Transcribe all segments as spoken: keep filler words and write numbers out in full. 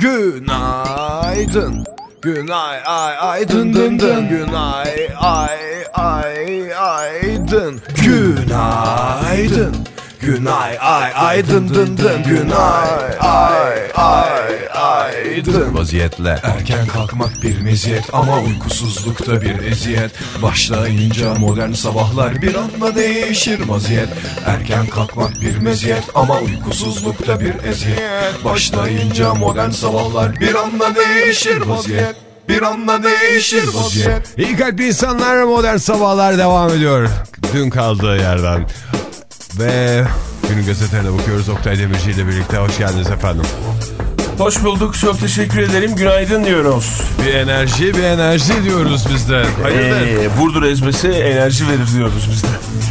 Günaydın. Günay ay ay dın dın dın. Günay ay ay ay dın. Günaydın. Günay ay ay dın dın dın. Günay ay ay ay dın. Vaziyetle erken kalkmak bir meziyet ama uykusuzlukta bir eziyet. Başlayınca modern sabahlar bir anda değişir vaziyet. Erken kalkmak bir meziyet ama uykusuzlukta bir eziyet. Başlayınca modern sabahlar bir anda değişir vaziyet. Bir anda değişir vaziyet. İyi kalpli insanlar, modern sabahlar devam ediyor. Dün kaldığı yerden. Ve günün gazetelerine bakıyoruz. Oktay Demirci ile birlikte. Hoş geldiniz efendim. Hoş bulduk. Çok teşekkür ederim. Günaydın diyoruz. Bir enerji bir enerji diyoruz biz de. Hayırdır? Ee, Burdur ezmesi enerji verir diyoruz biz de.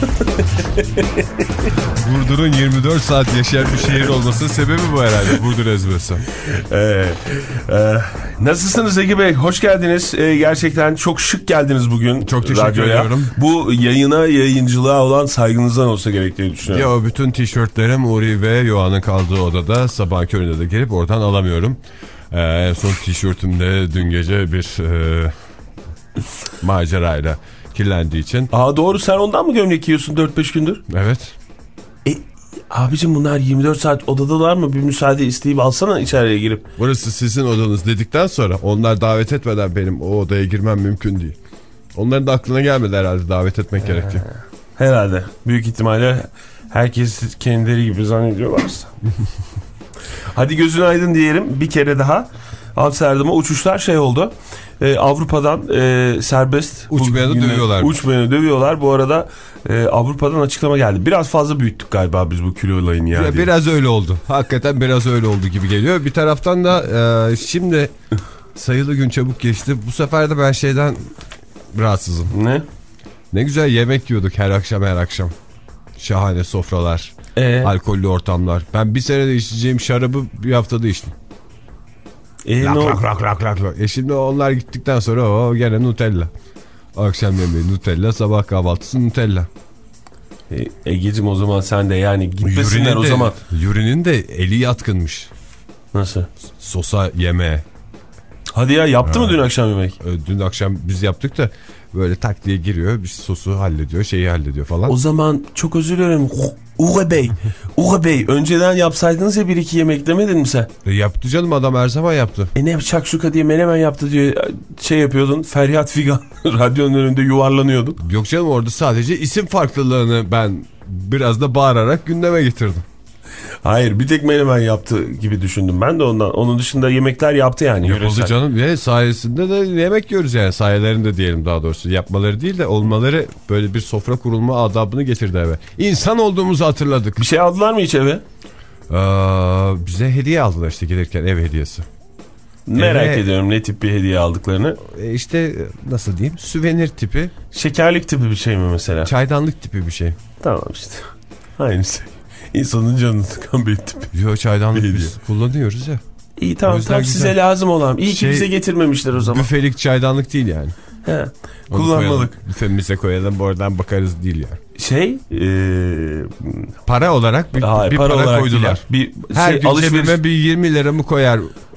Burdur'un yirmi dört saat yaşayan bir şehir olmasının sebebi bu herhalde. Burdur ezmesi. Ee, e, nasılsınız Ege Bey? Hoş geldiniz. Ee, gerçekten çok şık geldiniz bugün. Çok teşekkür radyoya. ediyorum. Bu yayına, yayıncılığa olan saygınızdan olsa gerek diye düşünüyorum. Ya o bütün tişörtlerim Uri ve Yoğan'ın kaldığı odada, sabah köründe de gelip oradan alamıyorum. Ee, en son tişörtümde dün gece bir e, macerayla kirlendiği için. Aa, doğru, sen ondan mı gömlek giyiyorsun dört beş gündür? Evet. E, abicim bunlar yirmi dört saat odadalar mı? Bir müsaade isteyip alsana içeriye girip. Burası sizin odanız dedikten sonra onlar davet etmeden benim o odaya girmem mümkün değil. Onların da aklına gelmedi herhalde davet etmek gerektiği. Herhalde. Büyük ihtimalle herkes kendileri gibi zannediyorlarsa. Hadi gözün aydın diyelim bir kere daha. Amsterdam'a uçuşlar şey oldu. Ee, Avrupa'dan e, serbest. Uçmayanı dövüyorlar. Uçmayanı dövüyorlar. Bu arada e, Avrupa'dan açıklama geldi. Biraz fazla büyüttük galiba biz bu kilo olayını yani. Ya biraz öyle oldu. Hakikaten biraz öyle oldu gibi geliyor. Bir taraftan da e, şimdi sayılı gün çabuk geçti. Bu sefer de ben şeyden rahatsızım. Ne? Ne güzel yemek yiyorduk her akşam her akşam. Şahane sofralar. Ee? Alkollü ortamlar. Ben bir senede içeceğim şarabı bir haftada içtim. E, lak, no... lak lak lak lak lak. E şimdi onlar gittikten sonra o gene Nutella. Akşam yemeği Nutella, sabah kahvaltısı Nutella. E, Ege'cim o zaman sen de yani gitmesinler Yürünün o de, zaman. Yürünün de eli yatkınmış. Nasıl? Sosa yemeğe. Hadi ya, yaptı ha. mı dün akşam yemek? Dün akşam biz yaptık da böyle tak diye giriyor, bir sosu hallediyor, şeyi hallediyor falan. O zaman çok özür dilerim Uğur Bey, Uğur Bey önceden yapsaydınız ya bir iki yemek demedin mi sen? E yaptı canım, adam her zaman yaptı. E ne şakşuka diye menemen yaptı diye şey yapıyordun, feryat figan radyonun önünde yuvarlanıyordun. Yok canım, orada sadece isim farklılığını ben biraz da bağırarak gündeme getirdim. Hayır, bir tek menemen yaptı gibi düşündüm ben de ondan. Onun dışında yemekler yaptı yani. Yapıldı canım ve sayesinde de yemek yiyoruz yani, sayelerinde diyelim daha doğrusu. Yapmaları değil de olmaları, böyle bir sofra kurulma adabını getirdi eve. İnsan olduğumuzu hatırladık. Bir şey aldılar mı hiç eve? Ee, bize hediye aldılar işte gelirken, ev hediyesi. Merak Eve, ediyorum ne tip bir hediye aldıklarını. E işte nasıl diyeyim, süvenir tipi. Şekerlik tipi bir şey mi mesela? Çaydanlık tipi bir şey. Tamam işte. Aynı şey. İnsanın canını sıkan bir tip. Yo, çaydanlık biz kullanıyoruz ya. İyi tamam, tam güzel. Size lazım olan. İyi şey, ki bize getirmemişler o zaman. Büfelik çaydanlık değil yani. He. Kullanmalık. Büfemize koyalım, oradan bakarız değil yani. Şey e... para olarak bir, Hayır, bir para, para olarak koydular. Bir, her şey, gün alışveriş... cebime bir yirmi lira mı koyar?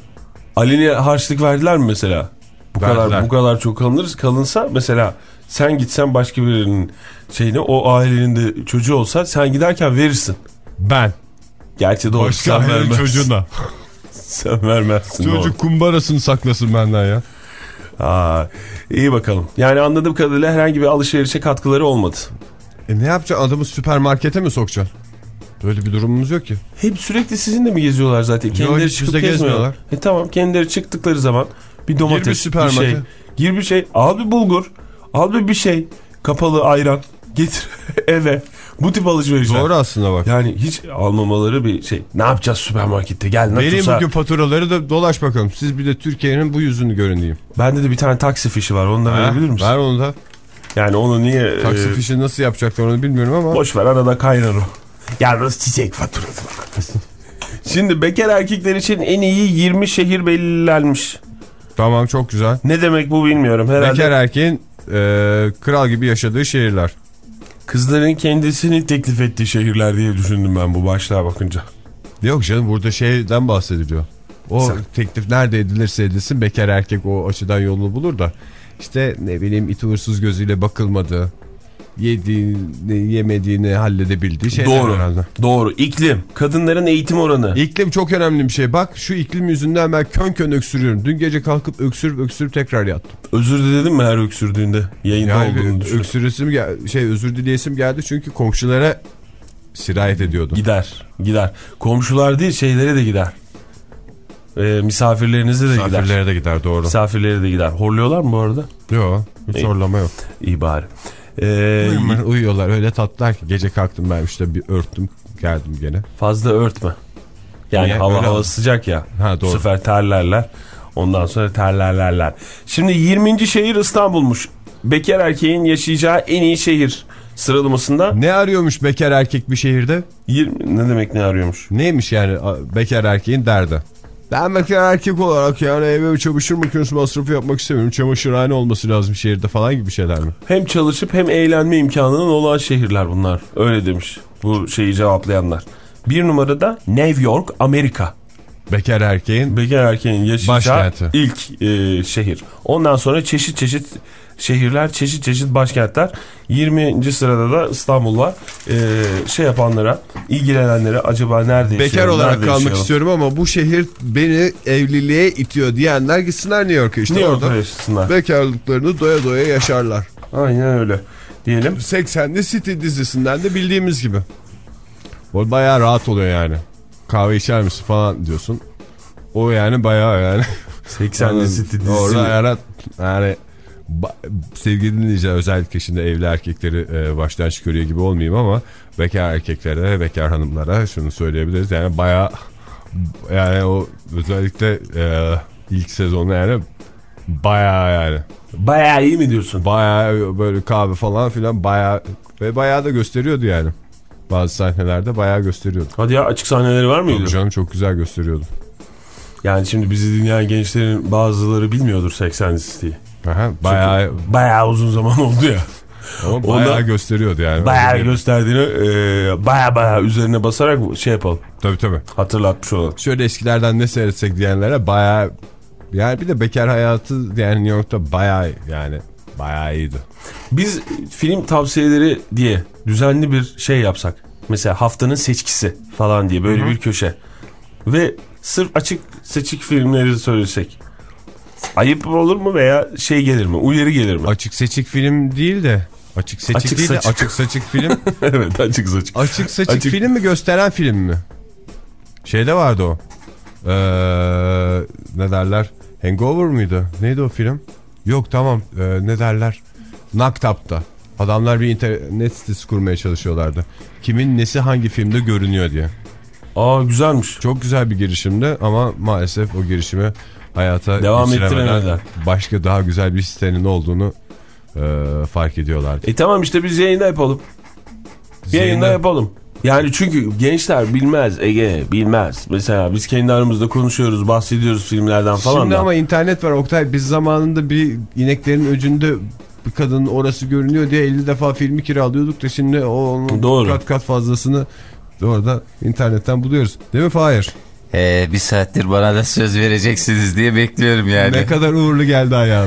Ali'ne harçlık verdiler mi mesela? Bu Verdiler. kadar bu kadar çok kalınır, kalınsa mesela sen gitsen başka birinin şeyine, o ailenin de çocuğu olsa sen giderken verirsin. Ben. Gerçi doğru, başka sen vermezsin. Çocuğuna. Sen vermezsin. Çocuk doğru. Kumbarasını saklasın benden ya. Aa, iyi bakalım. Yani anladığım kadarıyla herhangi bir alışverişe katkıları olmadı. E ne yapacaksın? Adamı süpermarkete mi sokacaksın? Böyle bir durumumuz yok ki. Hep sürekli sizinle mi geziyorlar zaten? Kendileri yok, çıkıp gezmiyorlar. E tamam, kendileri çıktıkları zaman bir domates, Gir bir süpermarket. Bir şey. Gir bir şey. Al bir bulgur. Al bir bir şey. Kapalı ayran. Getir eve. Bu tip alışverişler. Doğru aslında bak. Yani hiç almamaları bir şey. Ne yapacağız süpermarkette? Gel. Vereyim bugün faturaları da dolaş bakalım. Siz bir de Türkiye'nin bu yüzünü görün diyeyim. Bende de bir tane taksi fişi var. Onu da verebilir misin? Ver onu da. Yani onu niye... Taksi e... fişi nasıl yapacaklar onu bilmiyorum ama. Boş ver, arada kaynar o. Yalnız çiçek faturası var. Şimdi bekar erkekler için en iyi yirmi şehir belirlenmiş. Tamam, çok güzel. Ne demek bu bilmiyorum. Herhalde bekar erkeğin e, kral gibi yaşadığı şehirler. Kızların kendisini teklif ettiği şehirler diye düşündüm ben bu başlığa bakınca. Yok canım, burada şeyden bahsediliyor. O Sen... teklif nerede edilirse edilsin bekar erkek o açıdan yolunu bulur da. İşte ne bileyim iti hırsız gözüyle bakılmadığı, yediğini yemediğini halledebildiği şeyler Doğru, herhalde. Doğru. İklim, kadınların eğitim oranı. İklim çok önemli bir şey. Bak şu iklim yüzünden ben kön kön öksürüyorum. Dün gece kalkıp öksürüp öksürüp tekrar yattım. Özür diledim mi her öksürdüğünde? Yayında yani olduğunu düşünüyorum. Öksürüsüm gel şey özür dileyesim geldi çünkü komşulara sirayet ediyordu. Gider, gider. Komşular değil şeylere de gider. Ee, misafirlerinize de Misafirlere gider. Misafirlere de gider doğru. Misafirlere de gider. Horluyorlar mı bu arada? Yok. Hiç İyi. horlama yok. İyi bari. Ee, Uyumuyor, uyuyorlar öyle tatlılar ki gece kalktım ben işte bir örttüm geldim gene. Fazla örtme. Yani Niye? hava Öyle hava mi? sıcak ya. Ha, doğru. Bu sefer terlerler. Ondan sonra terlerlerler. Şimdi yirminci şehir İstanbul'muş. Bekar erkeğin yaşayacağı en iyi şehir sıralamasında. Ne arıyormuş bekar erkek bir şehirde? yirmi Ne demek ne arıyormuş? Neymiş yani bekar erkeğin derdi? Ben bekar erkek olarak yani eve bir çamaşır makinesi masrafı yapmak istemiyorum. Çamaşırhane olması lazım şehirde falan gibi şeyler mi? Hem çalışıp hem eğlenme imkanının olan şehirler bunlar. Öyle demiş bu şeyi cevaplayanlar. Bir numarada New York, Amerika. Bekar erkeğin Bekar erkeğin yaşayacağı başkenti. ilk e, şehir. Ondan sonra çeşit çeşit şehirler, çeşit çeşit başkentler. yirminci sırada da İstanbul var. E, şey yapanlara, ilgilenenlere acaba nerede yaşayalım? Bekar olarak nerede kalmak yaşayalım? istiyorum ama bu şehir beni evliliğe itiyor diyenler gitsinler New York'a işte. New York'a orada yaşasınlar. bekarlıklarını doya doya yaşarlar. Aynen öyle diyelim. seksenli City dizisinden de bildiğimiz gibi. O bayağı rahat oluyor yani. Kahve içer misin falan diyorsun. O yani bayağı yani. seksenli City dizisi. Orada yani, yani sevgili dinleyiciler özellikle şimdi evli erkekleri e, baştan çıkarıyor gibi olmayayım ama bekar erkeklere, bekar hanımlara şunu söyleyebiliriz. Yani bayağı yani o özellikle e, ilk sezonu yani bayağı yani. Bayağı iyi mi diyorsun? Bayağı böyle kahve falan filan bayağı ve bayağı da gösteriyordu yani. Bazı sahnelerde bayağı gösteriyordu. Hadi ya açık sahneleri var mıydı? Tabii canım çok güzel gösteriyordu. Yani şimdi bizi dinleyen gençlerin bazıları bilmiyordur seksenli City'yi. Aha, bayağı bayağı uzun zaman oldu ya. Ama bayağı Onda gösteriyordu yani. Bayağı gösterdiğini e, bayağı bayağı üzerine basarak şey yapalım. Tabii tabii. Hatırlatmış olalım. Şöyle eskilerden ne seyretsek diyenlere bayağı yani bir de bekar hayatı yani New York'ta bayağı yani bayağı iyiydi. Biz film tavsiyeleri diye düzenli bir şey yapsak. Mesela haftanın seçkisi falan diye böyle Hı-hı. bir köşe. Ve sırf açık seçik filmleri söylesek. Ayıp olur mu veya şey gelir mi? Uyarı gelir mi? Açık seçik film değil de açık seçik açık değil saçık. de açık saçık film. Evet açık saçık. Açık saçık açık... film mi gösteren film mi? Şeyde vardı o. Ee, ne derler? Hangover mıydı? Neydi o film? Yok tamam ee, ne derler? Knocked Up'ta. Adamlar bir internet sitesi kurmaya çalışıyorlardı. Kimin nesi hangi filmde görünüyor diye. Aa güzelmiş. Çok güzel bir girişimdi ama maalesef o girişimi hayata devam ettiremeden başka daha güzel bir sitenin olduğunu e, fark ediyorlardı. E tamam işte biz yayında yapalım. Yayında, yayında yapalım. Yani çünkü gençler bilmez Ege bilmez. Mesela biz kendi aramızda konuşuyoruz bahsediyoruz filmlerden falan Şimdi da. Ama internet var Oktay, biz zamanında bir ineklerin öcünde bir kadının orası görünüyor diye elli defa filmi kiralıyorduk da şimdi o onun Doğru. kat kat fazlasını orada internetten buluyoruz. Değil mi Fahir? Ee, bir saattir bana da söz vereceksiniz diye bekliyorum yani. Ne kadar uğurlu geldi ayağın.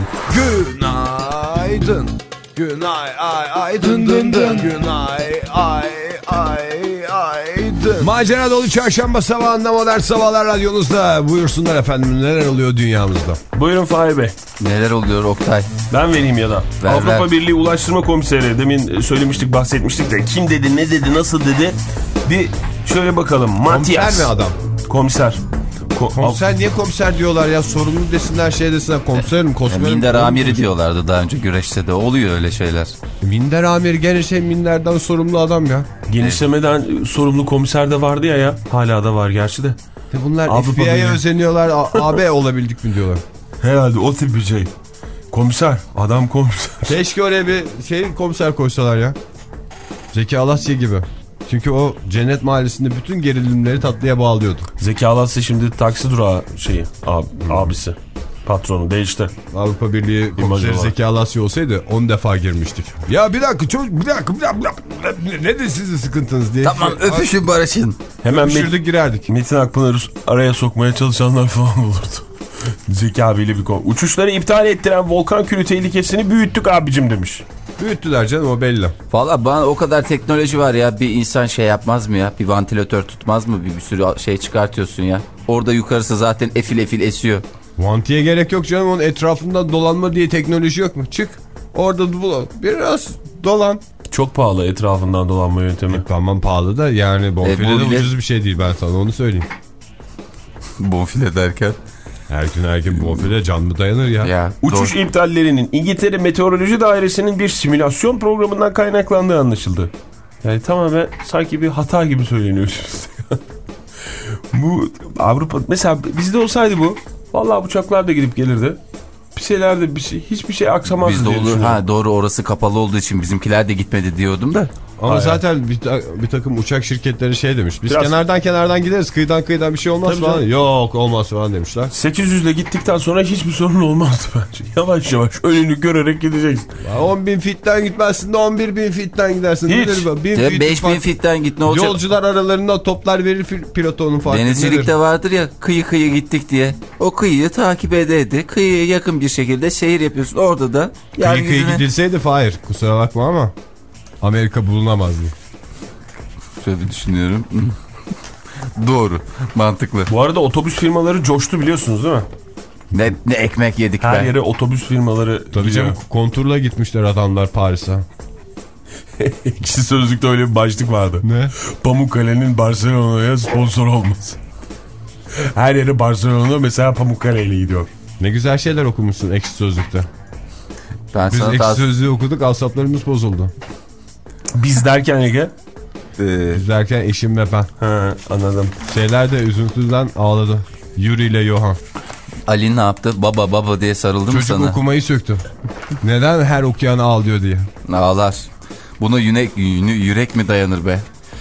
Günaydın. Günay ay ay dın dın dın. Günay ay ay ay dın. Macera dolu çarşamba sabahında Modern Sabahlar radyonuzda. Buyursunlar efendim, neler oluyor dünyamızda? Buyurun Fahir Bey. Neler oluyor Oktay? Ben vereyim ya da. Ver, Avrupa ver. Birliği Ulaştırma Komiseri, demin söylemiştik bahsetmiştik de kim dedi ne dedi nasıl dedi bir şöyle bakalım. Matias. Komiser mi adam? Komiser. Ko Komiser niye komiser diyorlar ya, sorumlu desinler şey desinler komiserim komiserim. Minder amiri diyorlardı daha önce, güreşte de oluyor öyle şeyler. Minder amiri gene şey minderden sorumlu adam ya. Genişlemeden evet. Sorumlu komiser de vardı ya ya. Hala da var gerçi de. de bunlar F B I'ye özeniyorlar, A B olabildik mi diyorlar. Herhalde o tip bir şey. Komiser, adam komiser. Keşke oraya bir şey komiser koysalar ya. Zeki Alasya gibi. Çünkü o Cennet Mahallesi'nde bütün gerilimleri tatlıya bağlıyordu. Zeki Alasya şimdi taksi durağı şeyi, ab, hmm. abisi. Patronu değişti. Avrupa Birliği komiseri Zeki Alasya olsaydı on defa girmiştik. Ya bir dakika çocuk bir dakika bir dakika. Nedir sizin sıkıntınız diye. Tamam öpüşün barışın. Hemen öpüşürdük girerdik. Metin Akpınar'ı araya sokmaya çalışanlar falan olurdu. Zeki abiyle bir konu. Uçuşları iptal ettiren volkan külü tehlikesini büyüttük abicim demiş. Büyüttüler canım o belli. Valla bana o kadar teknoloji var ya, bir insan şey yapmaz mı ya? Bir vantilatör tutmaz mı? Bir, bir sürü şey çıkartıyorsun ya. Orada yukarısı zaten efil efil esiyor. Vantiye gerek yok canım, onun etrafında dolanma diye teknoloji yok mu? Çık orada bul, biraz dolan. Çok pahalı etrafından dolanma yöntemi. E, tamam pahalı da yani bonfile e, de bile... ucuz bir şey değil, ben sana onu söyleyeyim. Bonfile derken? Her gün her gün bonfile can mı dayanır ya? ya Uçuş doğru. iptallerinin İngiltere Meteoroloji Dairesi'nin bir simülasyon programından kaynaklandığı anlaşıldı. Yani tamamen sanki bir hata gibi söyleniyor. Bu Avrupa mesela bizde olsaydı bu vallahi uçaklar da gidip gelirdi. Bir şeyler de bir şey, hiçbir şey aksamazdı. Bizde olur. Ha doğru, orası kapalı olduğu için bizimkiler de gitmedi diyordum da. Ama Hayır. zaten bir, ta bir takım uçak şirketleri şey demiş. Biz Biraz... kenardan kenardan gideriz. Kıyıdan kıyıdan bir şey olmaz Tabii falan. canım. Yok olmaz falan demişler. sekiz yüzle gittikten sonra hiçbir sorun olmazdı bence. Yavaş yavaş önünü görerek gideceksin. on bin fitten gitmezsin de on bir bin fitten gidersin. Hiç. beş bin fitten git ne olacak? Yolcular aralarında toplar verir pilotonun farkı. Denizcilikte vardır ya, kıyı kıyı gittik diye. O kıyıyı takip ede ede kıyıya yakın bir şekilde seyir yapıyorsun. Orada da kıyı kıyı gidilseydi Fahir, kusura bakma ama Amerika bulunamazdı. Şöyle düşünüyorum. Doğru. Mantıklı. Bu arada otobüs firmaları coştu biliyorsunuz değil mi? Ne, ne ekmek yedik Her be. yere otobüs firmaları tabii canım, konturla gitmişler adamlar Paris'e. Ekşi Sözlük'te öyle bir başlık vardı. Ne? Pamukkale'nin Barcelona'ya sponsor olması. Her yere Barcelona mesela Pamukkale ile gidiyor. Ne güzel şeyler okumuşsun Ekşi Sözlük'te. Ben Biz Ekşi daha... Sözlüğü okuduk, asaplarımız bozuldu. Biz derken Ege? Ee... Biz derken eşim ve ben. Ha, anladım. Şeyler de üzüntüden ağladı. Yuri ile Johan. Ali ne yaptı? Baba baba diye sarıldı mı sana? Çocuk okumayı söktü. Neden her okuyan ağlıyor diye. Ağlar. Buna yürek, yürek mi dayanır be?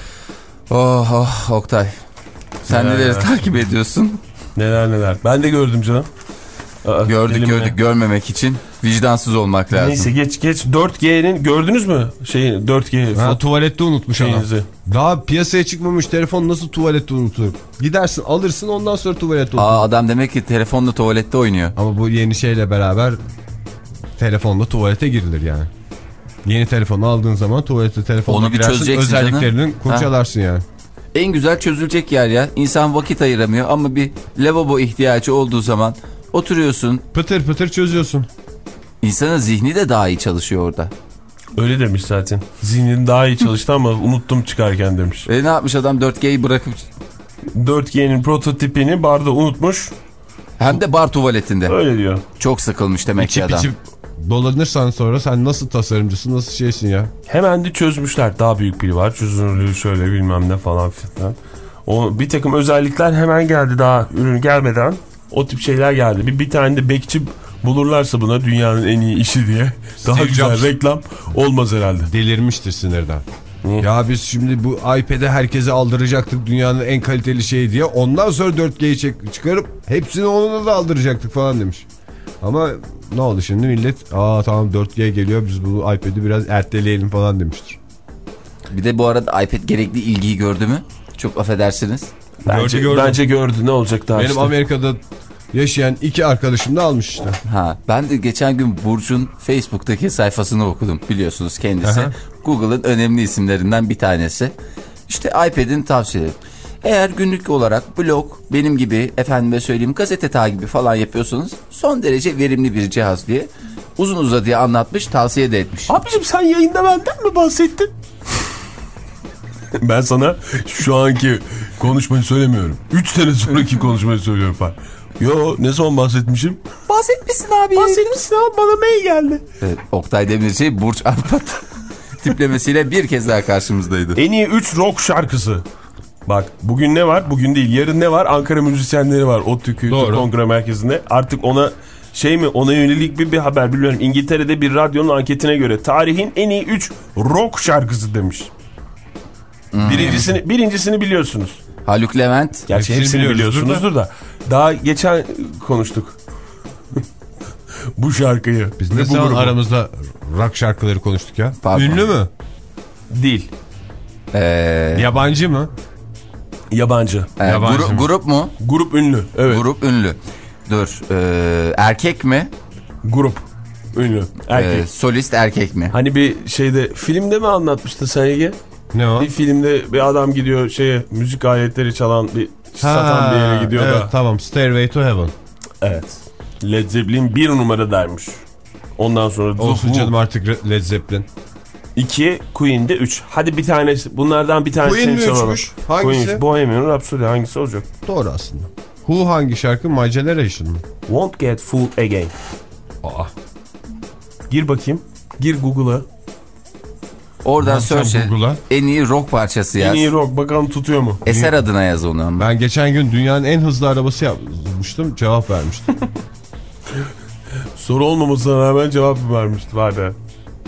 Oh oh Oktay. Sen neler neleri neler takip ediyorsun? Neler neler. Ben de gördüm canım. Aa, gördük elimle. gördük. Görmemek için vicdansız olmak lazım. Neyse geç geç. dört G'nin gördünüz mü? Şeyi dört G. Ha, tuvalette unutmuş şeyinizi. Adam. Daha piyasaya çıkmamış telefon nasıl tuvalette unutulur? Gidersin alırsın, ondan sonra tuvalette unutulur. Aa, adam demek ki telefonla tuvalette oynuyor. Ama bu yeni şeyle beraber telefonla tuvalete girilir yani. Yeni telefonu aldığın zaman tuvalete telefonla girersin, özelliklerini kurcalarsın yani. En güzel çözülecek yer ya. İnsan vakit ayıramıyor ama bir lavabo ihtiyacı olduğu zaman oturuyorsun. Pıtır pıtır çözüyorsun. İnsanın zihni de daha iyi çalışıyor orada. Öyle demiş zaten. Zihnin daha iyi çalıştı ama unuttum çıkarken demiş. E ne yapmış adam, dört G'yi bırakıp... dört G'nin prototipini barda unutmuş. Hem de bar tuvaletinde. Öyle diyor. Çok sıkılmış demek ki adam. İçip dolanırsan sonra sen nasıl tasarımcısın, nasıl şeysin ya. Hemen de çözmüşler. Daha büyük pili var. Çözünürlüğü şöyle bilmem ne falan filan. O bir takım özellikler hemen geldi, daha ürün gelmeden. O tip şeyler geldi. Bir, bir tane de bekçi bulurlarsa buna dünyanın en iyi işi diye daha Steve güzel Jobs reklam olmaz herhalde. Delirmiştir sinirden. Hı. Ya biz şimdi bu iPad'e herkese aldıracaktık dünyanın en kaliteli şeyi diye. Ondan sonra dört G'yi çıkarıp hepsini onunla da aldıracaktık falan demiş. Ama ne oldu şimdi, millet aa tamam dört G geliyor, biz bu iPad'i biraz erteleyelim falan demiştir. Bir de bu arada iPad gerekli ilgiyi gördü mü? Çok affedersiniz. Bence gördü, bence gördü. Ne olacak daha Benim işte. Amerika'da yaşayan iki arkadaşım da almış işte. Ha, ben de geçen gün Burcu'nun Facebook'taki sayfasını okudum, biliyorsunuz kendisi. Aha. Google'ın önemli isimlerinden bir tanesi. İşte iPad'in tavsiyeleri. Eğer günlük olarak blog, benim gibi efendime söyleyeyim gazete takibi falan yapıyorsanız son derece verimli bir cihaz diye uzun uzadıya anlatmış, tavsiye de etmiş. Abicim sen yayında benden mi bahsettin? Ben sana şu anki konuşmayı söylemiyorum. üç sene sonraki konuşmayı söylüyorum falan. Yo, ne zaman bahsetmişim? Bahsetmişsin abi. Bahsetmişsin abi, bana mail geldi. Evet, Oktay Demirci, Burç Arpat tiplemesiyle bir kez daha karşımızdaydı. En iyi üç rock şarkısı. Bak bugün ne var? Bugün değil, yarın ne var? Ankara müzisyenleri var. ODTÜ Kültür Kongre Merkezi'nde. Artık ona şey mi, ona yönelik bir, bir haber biliyorum. İngiltere'de bir radyonun anketine göre tarihin en iyi üç rock şarkısı demiş. Hmm. Birincisini, birincisini biliyorsunuz. Haluk Levent. Gerçi hepsini, hepsini biliyorsunuzdur da. Daha geçen konuştuk. bu şarkıyı. Biz Ve ne bu zaman grubu. aramızda rock şarkıları konuştuk ya? Pardon. Ünlü mü? Değil. Ee, Yabancı mı? Yabancı. e, yabancı gru- mı? grup mu? Grup ünlü. Evet. Grup ünlü. Dur. E, erkek mi? Grup ünlü. Erkek. E, solist erkek mi? Hani bir şeyde filmde mi anlatmıştı sen Ege? Ne o? Bir filmde bir adam gidiyor şeye müzik aletleri çalan bir satan bir yere gidiyor evet, da. tamam. Stairway to Heaven. Evet. Led Zeppelin bir numara dermiş. Ondan sonra Olsun canım artık Led Zeppelin. iki, Queen'de üç. Hadi bir tanesi, bunlardan bir tanesini Queen mi çalalım. üçmüş? Hangisi? Queen, Bohemian Rhapsody hangisi olacak? Doğru aslında. Who hangi şarkı? My Generation mı? Won't Get Fooled Again. Aa. Gir bakayım. Gir Google'a. Oradan Bakacağım search'e Google'a. en iyi rock parçası yaz. En iyi rock, bakalım tutuyor mu? Eser adına yaz onu ama. Ben geçen gün dünyanın en hızlı arabası yapmıştım. Cevap vermiştim. Soru olmamasına rağmen cevap vermişti. Vay be.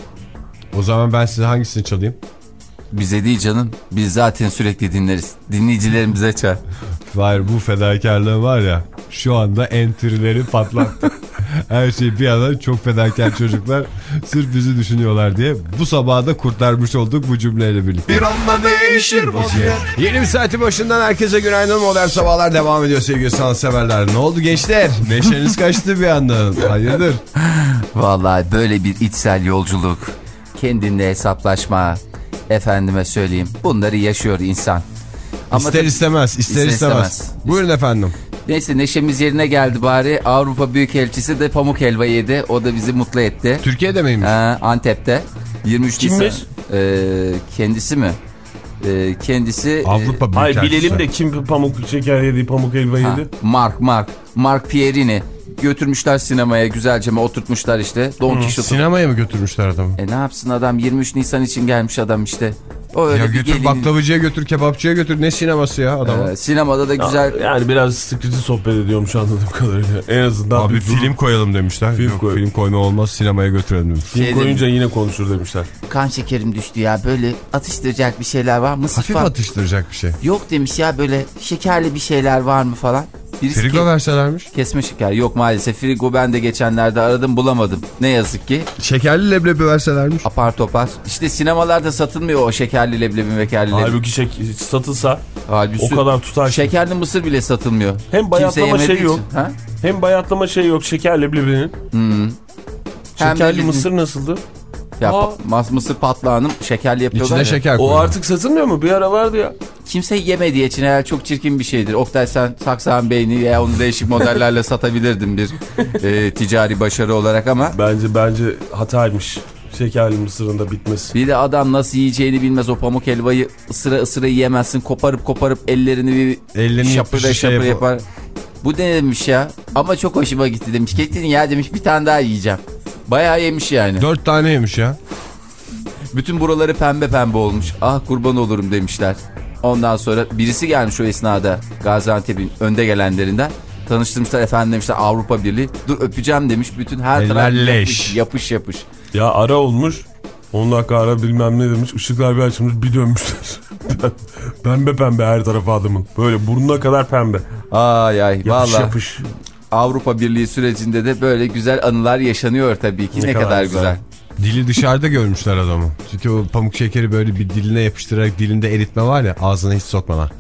O zaman ben size hangisini çalayım? Bize değil canım. Biz zaten sürekli dinleriz. Dinleyicilerimize çağır. Var bu fedakarlığı var ya. Şu anda entrileri patlattı. Her şey bir yana çok fedakar çocuklar sırf bizi düşünüyorlar diye bu sabahı da kurtarmış olduk bu cümleyle birlikte. Bir anda değişir vaziyet. Yeni bir saati başından herkese günaydın. Modern Sabahlar devam ediyor sevgili sanatseverler. Ne oldu gençler? Neşeniz kaçtı bir anda. Hayırdır? Vallahi böyle bir içsel yolculuk. Kendinle hesaplaşma. Efendime söyleyeyim. Bunları yaşıyor insan. Ama ister tabii, istemez, ister, ister istemez. istemez. Buyurun efendim. neyse neşemiz yerine geldi bari. Avrupa Büyükelçisi de pamuk helva yedi. O da bizi mutlu etti. Türkiye'de miymiş? Ha, Antep'te. yirmi üç Kimmiş? Nisan. Ee, kendisi mi? Ee, kendisi... Avrupa e, Hayır, Büyükelçisi. bilelim de kim pamuk şeker yedi, pamuk helva ha, yedi. Mark, Mark. Mark Pierini. Götürmüşler sinemaya güzelce mi oturtmuşlar işte. Don Quixote'u. Sinemaya mı götürmüşler adamı? E ne yapsın adam, yirmi üç Nisan için gelmiş adam işte. O öyle Ya bir götür gelin. baklavacıya götür, kebapçıya götür. Ne sineması ya adamı? Ee, sinemada da güzel. Ya, yani biraz sıkıcı sohbet ediyormuş anladığım kadarıyla. En azından Abi bir film koyalım demişler. Film Yok, koy. film koyma olmaz, sinemaya götürelim demiş. film Şey koyunca yine konuşur demişler. Kan şekerim düştü ya, böyle atıştıracak bir şeyler var mı? Hafif Falan. atıştıracak bir şey. Yok demiş ya, böyle şekerli bir şeyler var mı falan. Birisi Frigo ke- verselermiş. kesme şeker. Yok maalesef, frigo ben de geçenlerde aradım bulamadım. Ne yazık ki. Şekerli leblebi verselermiş. Apar topar. İşte sinemalarda satılmıyor o şekerli leblebi mekerli leblebi. Halbuki şek satılsa Halbuki o kadar tutar. ki. şekerli mısır bile satılmıyor. Hem bayatlama Kimse şey yemediği yok. için, ha? Hem bayatlama şey yok, şeker leblebinin. Hmm. Hem Şekerli de- mısır nasıldı? Ya Aa. mas mısır patlağının şekerli yapıyorlar İçine ya. şeker O koyuyor. artık satılmıyor mu? Bir ara vardı ya. Kimse yemediği için eğer çok çirkin bir şeydir. Oktay sen saksağın beyni ya onu değişik modellerle satabilirdin bir e, ticari başarı olarak ama. Bence bence hataymış. Şekerli mısırın da bitmesi. Bir de adam nasıl yiyeceğini bilmez, o pamuk helvayı ısıra ısıra yiyemezsin. Koparıp koparıp ellerini bir Ellerini şapırda yapışı şey şapır yapar. yapar. Bu ne demiş ya? Ama çok hoşuma gitti demiş. Ketin ya demiş, bir tane daha yiyeceğim. Bayağı yemiş yani. Dört tane yemiş ya. Bütün buraları pembe pembe olmuş. Ah kurban olurum demişler. Ondan sonra birisi gelmiş o esnada, Gaziantep'in önde gelenlerinden. Tanıştırmışlar, efendim demişler Avrupa Birliği. Dur öpeceğim demiş. Bütün her Eller taraf leş. yapış, yapış yapış. Ya ara olmuş. on dakika ara bilmem ne demiş. Işıklar bir açılmış, bir dönmüşler. Pembe pembe her tarafı adamın. Böyle burnuna kadar pembe. Ay ay Yapış vallahi. yapış. Avrupa Birliği sürecinde de böyle güzel anılar yaşanıyor tabii ki. Ne, Ne kadar, kadar güzel. güzel. Dili dışarıda görmüşler adamı. Çünkü o pamuk şekeri böyle bir diline yapıştırarak dilinde eritme var ya, ağzına hiç sokmadan.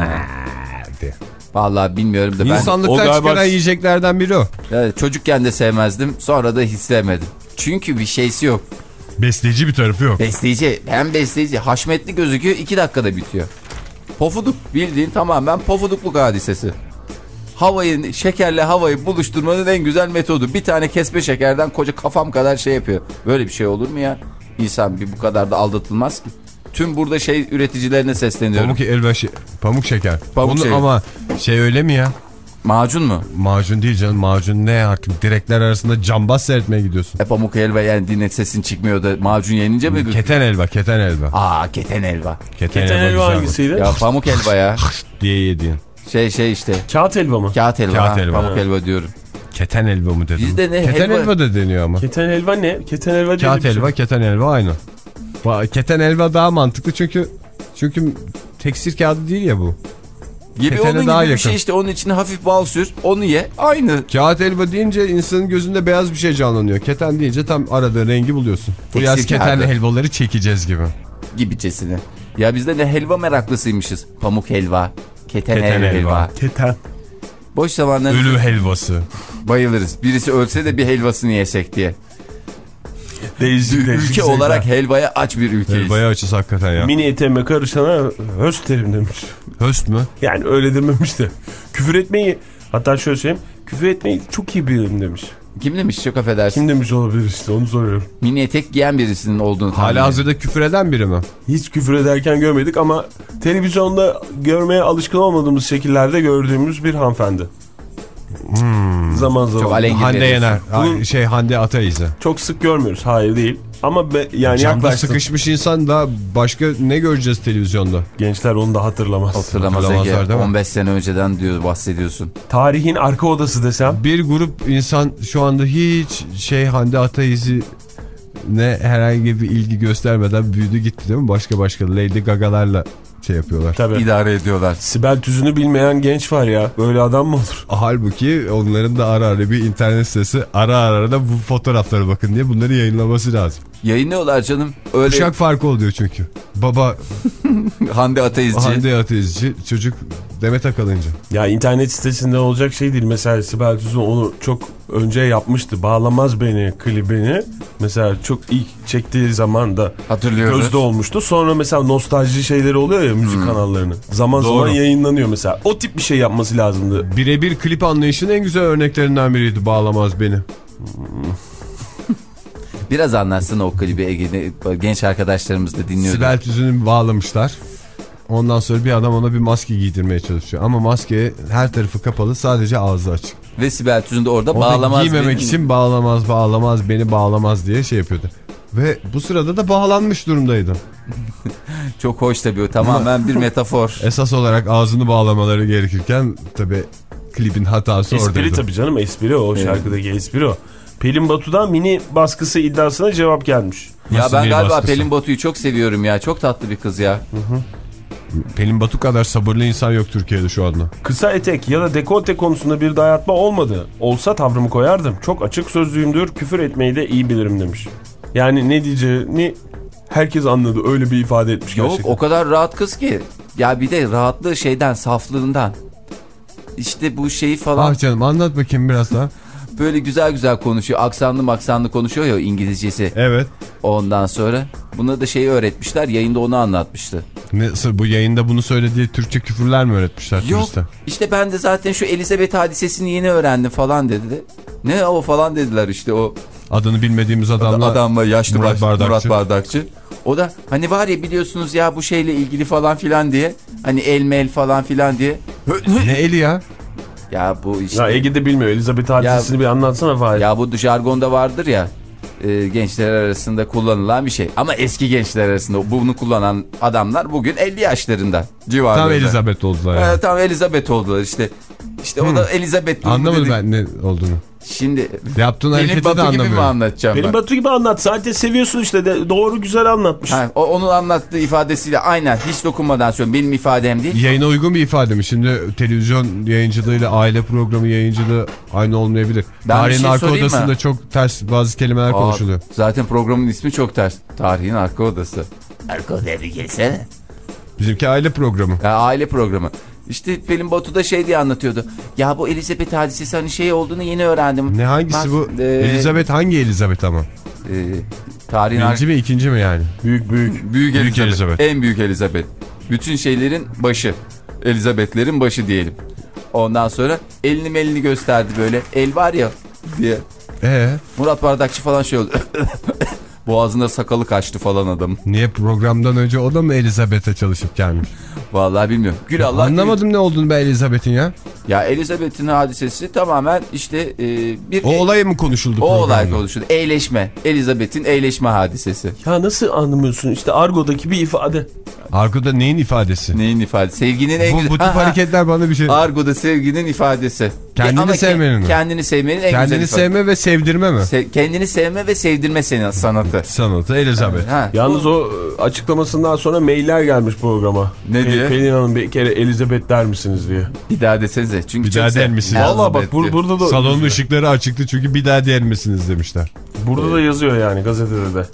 diye. Vallahi bilmiyorum da ben İnsanlıktan o galiba- çıkaran yiyeceklerden biri o. evet, çocukken de sevmezdim. Sonra da hiç sevmedim. Çünkü bir şeysi yok. Besleyici bir tarafı yok. Besleyici, hem besleyici, haşmetli gözüküyor, iki dakikada bitiyor. Pofuduk, bildiğin tamamen pofudukluk hadisesi. Havayı, şekerle havayı buluşturmanın en güzel metodu. Bir tane kesme şekerden koca kafam kadar şey yapıyor. Böyle bir şey olur mu ya? İnsan bir bu kadar da aldatılmaz ki. Tüm burada şey üreticilerine sesleniyorum. Pamuk elva şe- pamuk şeker. Pamuk Onu şeker. ama şey öyle mi ya? Macun mu? Macun değil canım. Macun ne artık, direkler arasında cambaz seyretmeye gidiyorsun. E pamuk helva yendiğinde sesin çıkmıyor da macun yenince mi? Keten elva, keten elva. Aa keten helva. Keten, Keten elva güzel hangisiydi? Ya pamuk helva ya. bu. diye yediğin. Şey şey işte. Kağıt elva mı? Kağıt helva. Kağıt ha, helva. Pamuk helva diyorum. Keten elva mı dedim? Bizde ne Keten helva- elva da deniyor ama. Keten helva ne? Keten helva değil. Kağıt bir şey. elva, keten elva aynı. Ba- Keten elva daha mantıklı çünkü çünkü tekstil kağıdı değil ya bu. Gibi Ketene onun daha gibi bir yakın. şey işte, onun içine hafif bal sür, onu ye, aynı. Kağıt helva deyince insanın gözünde beyaz bir şey canlanıyor. Keten deyince tam aradığın rengi buluyorsun. Bu Tekstil yaz ketenli kağıdı. helvaları çekeceğiz gibi. Gibicesine. Ya biz de ne helva meraklısıymışız. Pamuk helva, keten, Keten helva. helva. Keten. Boş zamanlarımızda Ölü helvası. bayılırız. Birisi ölse de bir helvasını yesek diye. Değişik değişik Ülke zevkler. olarak helvaya aç bir ülkeyiz. Helvaya açız hakikaten ya. Mini eteme karışana höst derim demiş. Höst mü? Yani öyle dememiş de. Küfür etmeyi, hatta şöyle söyleyeyim. Küfür etmeyi çok iyi bilirim demiş. Kim demiş, çok affedersin. Kim demiş olabilir işte, onu soruyorum. Mini etek giyen birisinin olduğunu tahmin Hala ediyorum. hazırda küfür eden biri mi? Hiç küfür ederken görmedik ama televizyonda görmeye alışkın olmadığımız şekillerde gördüğümüz bir hanımefendi. Hmm. Zaman zaman. Çok alengir Hande veriyorsun. Yener. Bunun- Ha, Şey Hande Ataizi. Çok sık görmüyoruz. Hayır değil. Ama be, yani Camda yaklaştım. sıkışmış insan da başka ne göreceğiz televizyonda? Gençler onu da hatırlamaz. Hatırlamaz Hatırlamazlar Ege. değil mi? on beş sene önceden diyor, bahsediyorsun. Tarihin arka odası desem. Bir grup insan şu anda hiç şey Hande Ataizi ne herhangi bir ilgi göstermeden büyüdü gitti değil mi? Başka başka Lady Gaga'larla şey yapıyorlar. Tabii. İdare ediyorlar. Sibel Tüzün'ü bilmeyen genç var ya. Böyle adam mı olur? Halbuki onların da ara ara bir internet sitesi, ara ara da bu fotoğraflara bakın diye bunları yayınlaması lazım. Yayınlıyorlar canım. Öyle Kuşak farkı oluyor çünkü. Baba Hande Ateizci. Hande Ataizi, çocuk Demet Akalınca. Ya internet sitesinde olacak şey değil. Mesela Sibel Tüzün onu çok önce yapmıştı. Bağlamaz Beni klibini. Mesela çok ilk çektiği zaman da Hatırlıyoruz. gözde olmuştu. Sonra mesela nostalji şeyleri oluyor ya müzik kanallarının. Zaman Doğru. zaman yayınlanıyor mesela. O tip bir şey yapması lazımdı. Birebir klip anlayışının en güzel örneklerinden biriydi Bağlamaz Beni. Biraz anlatsın o klibi Ege'de, genç arkadaşlarımız da dinliyordu. Sibel Tüzün'ü bağlamışlar. Ondan sonra bir adam ona bir maske giydirmeye çalışıyor. Ama maske her tarafı kapalı, sadece ağzı açık. Ve Sibel Tüzün de orada O da bağlamaz. giymemek beni. için bağlamaz bağlamaz beni bağlamaz diye şey yapıyordu. Ve bu sırada da bağlanmış durumdaydı. Çok hoş tabii, o tamamen bir metafor. Esas olarak ağzını bağlamaları gerekirken tabii klibin hatası Espri oradaydı. tabii canım, espri o, Evet. şarkıdaki espri o. Pelin Batu'dan mini baskısı iddiasına cevap gelmiş. Ya Nasıl ben bir galiba baskısı? Pelin Batu'yu çok seviyorum ya. Çok tatlı bir kız ya. Pelin Batu kadar sabırlı insan yok Türkiye'de şu anda. Kısa etek ya da dekolte konusunda bir dayatma olmadı. Olsa tavrımı koyardım. Çok açık sözlüyümdür. Küfür etmeyi de iyi bilirim demiş. Yani ne diyeceğini herkes anladı. Öyle bir ifade etmiş Yok, gerçekten. o kadar rahat kız ki. Ya bir de rahatlığı şeyden, saflığından. İşte bu şeyi falan Ah canım, anlat bakayım biraz daha. böyle güzel güzel konuşuyor. Aksanlı maksanlı konuşuyor ya, İngilizcesi. Evet. Ondan sonra buna da şeyi öğretmişler. Yayında onu anlatmıştı. Ne, sır bu yayında bunu söylediği Türkçe küfürler mi öğretmişler Yok turiste? işte ben de zaten şu Elizabeth hadisesini yeni öğrendim falan dedi de. Ne o falan dediler işte o Adını bilmediğimiz adamla. adamla yaşlı Murat baş, Bardakçı. Murat Bardakçı. O da hani var ya biliyorsunuz ya bu şeyle ilgili falan filan diye. Hani el mel falan filan diye. Ne eli ya? Ya bu işte. Ya Ege de bilmiyor. Elizabeth hadisesini bir anlatsana Fahir. Ya bu jargonda vardır ya. E, gençler arasında kullanılan bir şey. Ama eski gençler arasında bunu kullanan adamlar bugün elli yaşlarında civarında. Tam Elizabeth oldular yani. Evet, tam Elizabeth oldular işte. İşte o da Elizabeth durumu Anlamadım dedik. ben ne olduğunu. Şimdi Yaptığın Pelin hareketi de Batu gibi mi anlamıyorum. anlatacağım Pelin ben? Batu gibi anlat. Zaten seviyorsun işte. De, doğru güzel anlatmış. Ha, o, onun anlattığı ifadesiyle aynen hiç dokunmadan söylüyorum. Benim ifadem değil. Yayına uygun bir ifade mi? Şimdi televizyon yayıncılığıyla aile programı yayıncılığı aynı olmayabilir. Ben bir Tarihin şey arka sorayım odasında mı? çok ters bazı kelimeler Aa, konuşuluyor. zaten programın ismi çok ters. Tarihin arka odası. Arka odaya bir gelsene. Bizimki aile programı. Ya, aile programı. İşte Pelin Batu da şey diye anlatıyordu. Ya bu Elizabeth hadisesi hani şey olduğunu yeni öğrendim. Ne hangisi Ben, bu? e, Elizabeth hangi Elizabeth ama? E, tarihin Birinci mi ikinci mi yani? Büyük büyük. Büyük, Büyük Elizabeth. Elizabeth. En büyük Elizabeth. Bütün şeylerin başı. Elizabeth'lerin başı diyelim. Ondan sonra elini melini gösterdi böyle. El var ya diye. Ee, Murat Bardakçı falan şey oldu. Boğazında sakalı kaçtı falan adam. niye programdan önce o da mı Elizabeth'e çalışıp gelmiş? Vallahi bilmiyorum. Gül Allah. Anlamadım ne olduğunu ben Elizabeth'in ya. Ya Elizabeth'in hadisesi tamamen işte e, bir... O olay mı konuşuldu O programda? olay konuşuldu. Eğleşme. Elizabeth'in eğleşme hadisesi. Ya nasıl anlamıyorsun? İşte argodaki bir ifade. Argo'da neyin ifadesi? Neyin ifadesi? Sevginin en Bu, güzel... bu tip hareketler bana bir şey... Argo'da sevginin ifadesi. Kendini ama sevmenin mi? Kendini sevmenin en Kendini güzel sevme ve sevdirme mi? Se kendini sevme ve sevdirme senin sanatı. Sanatı Elizabeth. Ha, Yalnız bu... o açıklamasından sonra mailler gelmiş programa. Ne diye? Pelin Hanım bir kere Elizabeth der misiniz diye. Bir daha desenize. Çünkü Bir çok daha sev- der misiniz? Valla bak bur burada da Salonun ışıkları açıktı çünkü bir daha der misiniz demişler. burada da yazıyor yani gazetede de.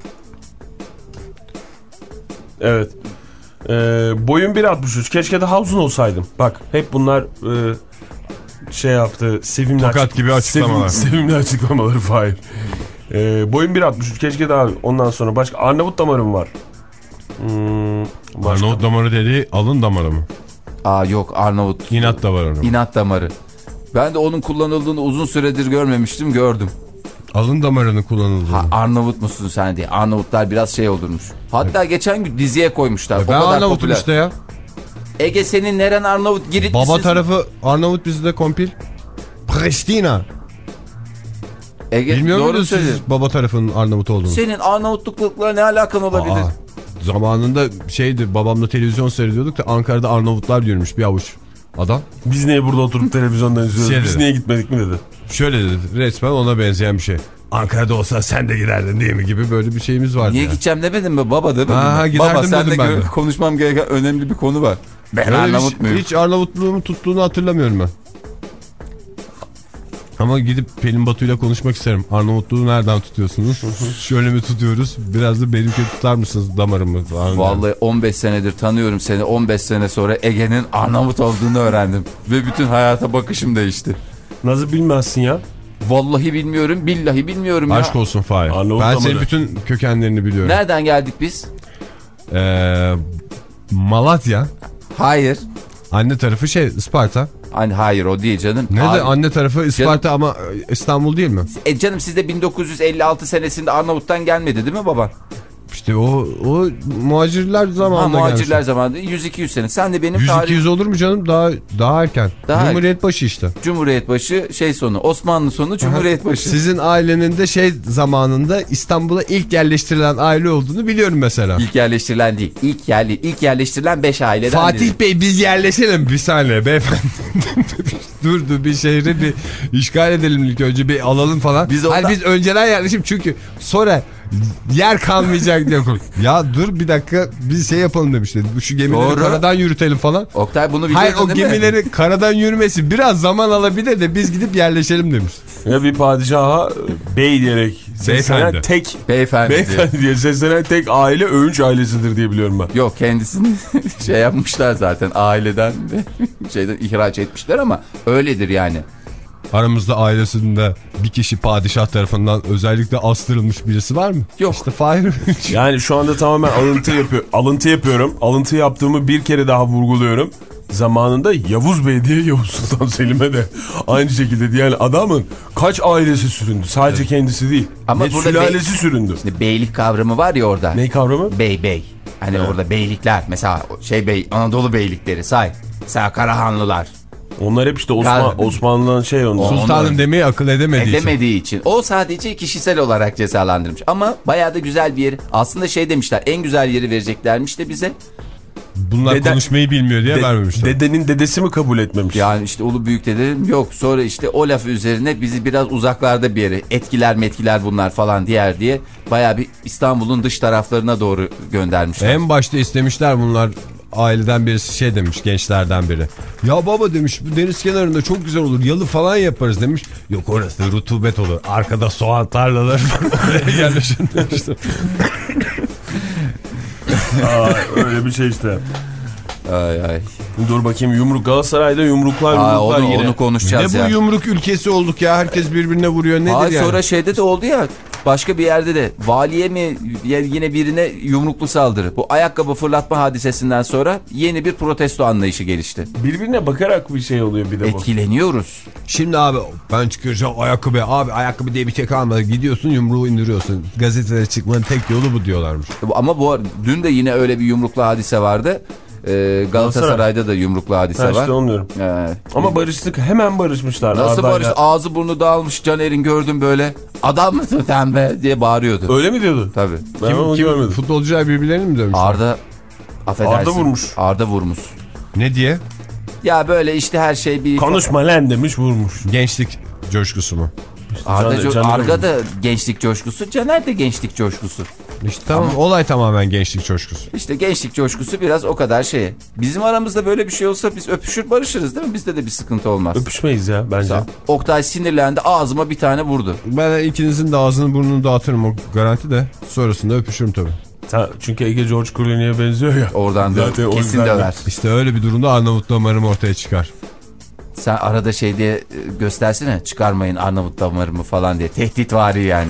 Evet. Ee, boyum bir altmış üç. Keşke daha uzun olsaydım. Bak hep bunlar e, şey yaptı. Sevimli Tokat açık- gibi açıklamalar. Sevim, sevimli açıklamaları Fahir. Ee, boyum bir altmış üç. Keşke daha ondan sonra başka Arnavut damarım var. Hmm, başka. Arnavut damarı dediği alın damarı mı? Aa yok Arnavut. İnat damarı mı? İnat damarı. Ben de onun kullanıldığını uzun süredir görmemiştim, gördüm. Alın damarının kullanıldığını. Ha, Arnavut musun sen diye. Arnavutlar biraz şey olurmuş. Hatta evet. geçen gün diziye koymuşlar. E o ben kadar Arnavut'um popüler. işte ya. Ege senin neren Arnavut? Giritlisin. Baba tarafı Arnavut bizde kompil. Pristina. Ege, bilmiyor doğru muydunuz söylüyor. siz baba tarafının Arnavut olduğunu? Senin Arnavutlukla ne alakan olabilir? Aa, zamanında şeydi, babamla televizyon seyrediyorduk da Ankara'da Arnavutlar yürümüş bir avuç adam. Biz niye burada oturup televizyondan izliyoruz? Şey Biz dedi. niye gitmedik mi dedi. Şöyle dedi, resmen ona benzeyen bir şey. Ankara'da olsa sen de giderdin değil mi gibi böyle bir şeyimiz vardı. Niye yani. gideceğim demedim mi? Baba demedim Ha, mi? giderdim Baba sen dedim de ben de. konuşmam gereken önemli bir konu var. Ben Öyle Arnavut hiç, muyum? hiç Arnavutluğumu tuttuğunu hatırlamıyorum ben. Ama gidip Pelin Batu'yla konuşmak isterim. Arnavutluğu nereden tutuyorsunuz? Şöyle mi tutuyoruz? Biraz da benimki tutar mısınız damarımı? Vallahi on beş senedir tanıyorum seni. on beş sene sonra Ege'nin Arnavut olduğunu öğrendim. Ve bütün hayata bakışım değişti. Nasıl bilmezsin ya? Vallahi bilmiyorum, billahi bilmiyorum ya. Aşk olsun Fahir. Arnavut Ben damarı. senin bütün kökenlerini biliyorum. Nereden geldik biz? Ee, Malatya. Hayır. Anne tarafı şey Isparta. Hani hayır o değil canım. Ne Abi, de anne tarafı Isparta canım, ama İstanbul değil mi? E canım sizde bin dokuz yüz elli altı senesinde Arnavut'tan gelmedi değil mi baba? İşte o o muhacirler Ha, zamanında muhacirler gelmiş. zamanında yüz iki yüz sene. Sen de benim yüz iki tarihim yüz olur mu canım? Daha daha erken. Daha Cumhuriyet başı işte. Cumhuriyet başı şey sonu. Osmanlı sonu Cumhuriyet başı. Sizin ailenin de şey zamanında İstanbul'a ilk yerleştirilen aile olduğunu biliyorum mesela. İlk yerleştirilen değil. İlk yerli ilk yerleştirilen beş aileden Fatih biri. Bey biz yerleşelim bir saniye beyefendi. Dur dur bir şehri bir işgal edelim ilk önce bir alalım falan. Biz Hayır ondan... biz önceden yerleşim çünkü sonra yer kalmayacak diye kork. Ya dur bir dakika biz şey yapalım demişler. Şu gemileri Doğru. karadan yürütelim falan. Oktay bunu biliyordun Hayır o değil mi? gemileri karadan yürümesi biraz zaman alabilir de biz gidip yerleşelim demiş. Ya bir padişaha bey diyerek seslenen Beyefendi. tek Beyefendi. beyefendi diye seslenen tek aile Öğünç ailesidir diye biliyorum ben. Yok kendisini şey yapmışlar zaten aileden şeyden ihraç etmişler ama öyledir yani. Aramızda ailesinde bir kişi padişah tarafından özellikle astırılmış birisi var mı? Yok. İşte Fahir. Yani şu anda tamamen alıntı yapıyor. Alıntı yapıyorum. Alıntı yaptığımı bir kere daha vurguluyorum. Zamanında Yavuz Bey diye Yavuz Sultan Selim'e de aynı şekilde yani adamın kaç ailesi süründü. Sadece evet. kendisi değil. Ama ne burada sülalesi bey, süründü. Şimdi beylik kavramı var ya orada. Ne kavramı? Bey bey. Hani evet. Orada beylikler mesela şey bey Anadolu beylikleri say. Mesela Karahanlılar. Onlar hep işte Osman, Osmanlı'dan şey onlar. Sultanım onlar... demeyi akıl edemediği, edemediği için. için. O sadece kişisel olarak cezalandırmış. Ama bayağı da güzel bir yeri. Aslında şey demişler en güzel yeri vereceklermiş de bize. Bunlar Dede, konuşmayı bilmiyor diye de, vermemişler. Dedenin dedesi mi kabul etmemiş? Yani işte ulu büyük dedem yok. Sonra işte o laf üzerine bizi biraz uzaklarda bir yere etkiler metkiler bunlar falan diğer diye bayağı bir İstanbul'un dış taraflarına doğru göndermişler. En başta istemişler bunlar. Aileden birisi şey demiş gençlerden biri. Ya baba demiş bu deniz kenarında çok güzel olur yalı falan yaparız demiş. Yok orası rutubet olur. Arkada soğan tarlaları oraya yerleşin demişler. Aa, öyle bir şey işte. Ay ay. Dur bakayım yumruk Galatasaray'da yumruklar Aa, yumruklar onu, yine. onu konuşacağız ne ya. Bu yumruk ülkesi olduk ya herkes birbirine vuruyor nedir Aa, yani? Sonra şeyde de oldu ya başka bir yerde de valiye mi yine birine yumruklu saldırı. Bu ayakkabı fırlatma hadisesinden sonra yeni bir protesto anlayışı gelişti. Birbirine bakarak bir şey oluyor bir de bu. Etkileniyoruz. Şimdi abi ben çıkacağım ayakkabı abi ayakkabı diye bir tek almadı gidiyorsun yumruğu indiriyorsun. Gazetelere çıkmanın tek yolu bu diyorlarmış. Ama bu dün de yine öyle bir yumruklu hadise vardı. Ee, Galatasaray'da da yumruklu hadise ha, var. İşte onu ee, Ama barıştık hemen barışmışlar. Nasıl Arda'yla. barış? Ağzı burnu dağılmış Caner'in gördüm böyle. Adam mısın sen be diye bağırıyordu. Öyle mi diyordu? Tabii. Ben kim, onu kim, görmedim. Futbolcular birbirlerini mi dövmüşler? Arda affedersin. Arda vurmuş. Arda vurmuş. Ne diye? Ya böyle işte her şey bir... Konuşma lan demiş, vurmuş. Gençlik coşkusu mu? Arda, Can- Caner Arda da gençlik coşkusu, Caner de gençlik coşkusu. İşte tamam, ama olay tamamen gençlik coşkusu. İşte gençlik coşkusu biraz o kadar şey. Bizim aramızda böyle bir şey olsa biz öpüşür barışırız değil mi? Bizde de bir sıkıntı olmaz. Öpüşmeyiz ya bence. Sa- Oktay sinirlendi, ağzıma bir tane vurdu. Ben ikinizin de ağzını burnunu dağıtırım, o garanti de. Sonrasında öpüşürüm tabii. Sen, çünkü Ege George Clooney'e benziyor ya. Oradan Zaten da o kesin yüzden de. döver. İşte öyle bir durumda Arnavut damarım ortaya çıkar. Sen arada şey diye e, göstersene, çıkarmayın Arnavut damarımı falan diye. Tehditvari yani.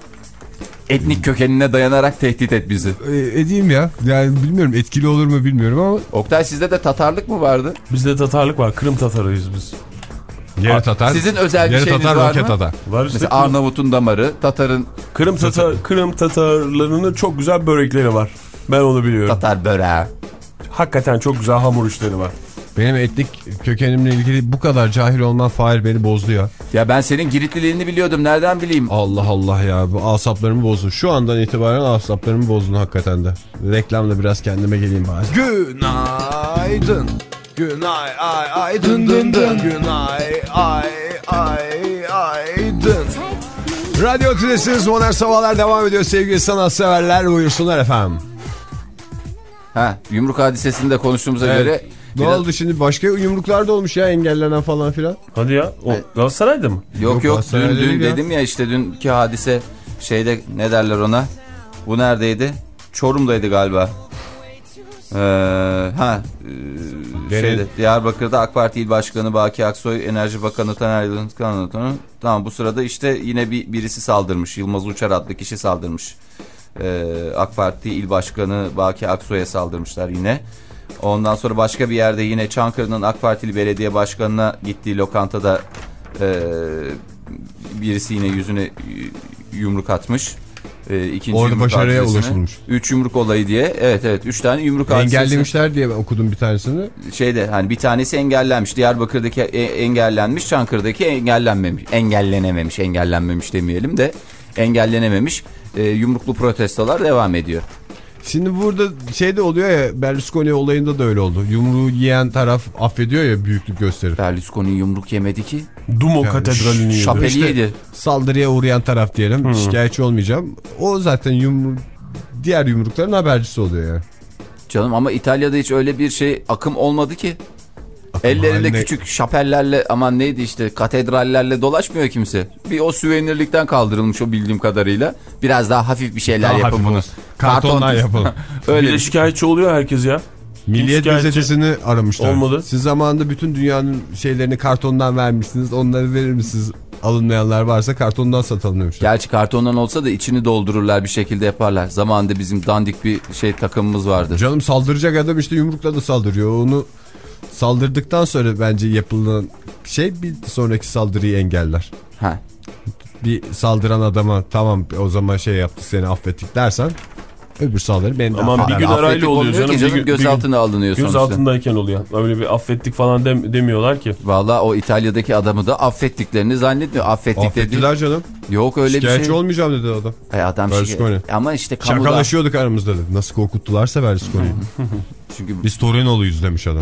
Etnik kökenine dayanarak tehdit et bizi. E, edeyim ya. Yani bilmiyorum, etkili olur mu bilmiyorum ama. Oktay, sizde de Tatarlık mı vardı? Bizde Tatarlık var. Kırım Tatarıyız biz. Yarı Tatar. Sizin özel bir yarı şeyiniz Tatar, var roket mı? Tatar. Var işte. Mesela Arnavut'un damarı, Tatar'ın Kırım Tatar, Kırım Tatarlarının çok güzel börekleri var. Ben onu biliyorum. Tatar böreği. Hakikaten çok güzel hamur işleri var. Benim etnik kökenimle ilgili bu kadar cahil olman Fahir beni bozdu ya. Ya ben senin Giritliliğini biliyordum, nereden bileyim? Allah Allah ya, bu asaplarımı bozdun. Şu andan itibaren asaplarımı bozdun hakikaten de. Reklamda biraz kendime geleyim bari. Günaydın. Günay ay ay dın dın dın. Günay ay ay ay dın. Radyo Tülesi'niz Modern Sabahlar devam ediyor sevgili sanatseverler, buyursunlar efendim. Ha, yumruk hadisesini de konuştuğumuza Evet. göre... Ne biraz... oldu şimdi, başka yumruklar da olmuş ya, engellenen falan filan. Hadi ya. O Evet. Galatasaray'da mı? Yok Yok, yok, Galatasaray dün, değil dün ya. dedim ya işte dünkü hadise şeyde, ne derler ona? Bu neredeydi? Çorum'daydı galiba. Ee, ha e, şeyde, Diyarbakır'da AK Parti İl Başkanı Baki Aksoy, Enerji Bakanı Taner Yıldız kanıtını. Tamam, bu sırada işte yine bir birisi saldırmış. Yılmaz Uçar adlı kişi saldırmış. Ee, AK Parti İl Başkanı Baki Aksoy'a saldırmışlar yine. Ondan sonra başka bir yerde yine Çankırı'nın AK Partili belediye başkanına gittiği lokantada e, birisi yine yüzüne yumruk atmış. E, ikinci Orada yumruk başarıya hadisesine. ulaşılmış. Üç yumruk olayı diye. Evet evet, üç tane yumruk hadisesi. Engellemişler diye ben okudum bir tanesini. Şeyde hani bir tanesi engellenmiş. Diyarbakır'daki e, engellenmiş. Çankırı'daki engellenmemiş. Engellenememiş. Engellenmemiş demeyelim de engellenememiş. E, yumruklu protestolar devam ediyor. Şimdi burada şey de oluyor ya, Berlusconi olayında da öyle oldu. Yumruğu yiyen taraf affediyor ya, büyüklük gösterip. Berlusconi yumruk yemedi ki. Dumo Yani Katedrali'ni yedi. Şapeliydi. İşte saldırıya uğrayan taraf diyelim. Hmm. Şikayetçi olmayacağım. O zaten yumru diğer yumrukların habercisi oluyor yani. Canım ama İtalya'da hiç öyle bir şey akım olmadı ki. Akım Ellerinde haline... küçük şapellerle, aman neydi işte, katedrallerle dolaşmıyor kimse. Bir o süvenirlikten kaldırılmış o bildiğim kadarıyla. Biraz daha hafif bir şeyler Daha yapın bunu. Kartondan yapalım. Öyle bir de şikayetçi oluyor herkes ya. Milliyet gazetesini aramışlar. Olmadı. Siz zamanında bütün dünyanın şeylerini kartondan vermişsiniz. Onları verir misiniz? Alınmayanlar varsa kartondan satalım demişler. Gerçi kartondan olsa da içini doldururlar, bir şekilde yaparlar. Zamanında bizim dandik bir şey takımımız vardı. Canım, saldıracak adam işte yumrukla da saldırıyor. Onu saldırdıktan sonra bence yapılan şey bir sonraki saldırıyı engeller. Ha. Bir saldıran adama tamam o zaman şey yaptık, seni affettik dersen, öbür saldırı benim de Aman affettim. bir gün arayla oluyor canım. Ki canım Bir gün, gözaltına bir alınıyor gün, sonuçta. gözaltındayken oluyor. Öyle bir affettik falan dem demiyorlar ki. Vallahi o İtalya'daki adamı da affettiklerini zannetmiyor. Affettikleri Affettiler canım. Yok öyle bir şey. Şikayetçi olmayacağım dedi adam. E adam Berlusconi. şey. Ama işte kamuda. Şakalaşıyorduk aramızda dedi. Nasıl korkuttularsa Berlusconi'yi. Çünkü Biz Torino'luyuz demiş adam.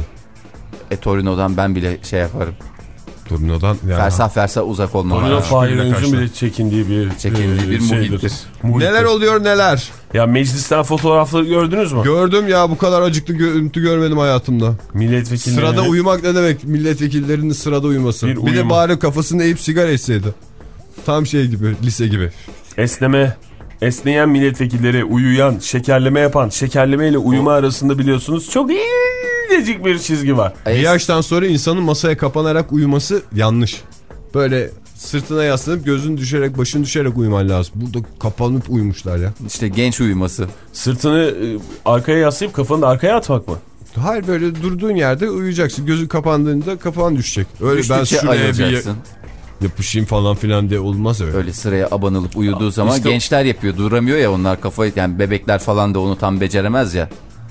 e, Torino'dan ben bile şey yaparım. Torino'dan yani. Fersah fersah uzak olmam. Torino Fahir birbirine Öncü'nün karşı. bile çekindiği bir, Çekindiği bir şeydir. muhittir. Muhittir. Neler oluyor neler. Ya meclisten fotoğrafları gördünüz mü? Gördüm ya, bu kadar acıklı görüntü görmedim hayatımda. Milletvekilleri. Sırada uyumak ne demek? Milletvekillerinin sırada uyuması. Bir Bir, uyum. de bari kafasını eğip sigara içseydi. Tam şey gibi, lise gibi. Esneme. Esneyen milletvekilleri, uyuyan, şekerleme yapan, şekerleme ile uyuma arasında biliyorsunuz çok incecik bir çizgi var. Bir yaştan sonra insanın masaya kapanarak uyuması yanlış. Böyle sırtına yaslanıp gözün düşerek, başın düşerek uyuman lazım. Burada kapanıp uyumuşlar ya. İşte genç uyuması. Sırtını e, arkaya yaslayıp kafanı da arkaya atmak mı? Hayır, böyle durduğun yerde uyuyacaksın. Gözün kapandığında kafan düşecek. Öyle ben Düştükçe şuraya ayılacaksın. bir yapışayım falan filan diye olmaz öyle. Öyle sıraya abanılıp uyuduğu zaman İşte- gençler yapıyor. Duramıyor ya onlar, kafayı, yani bebekler falan da onu tam beceremez ya.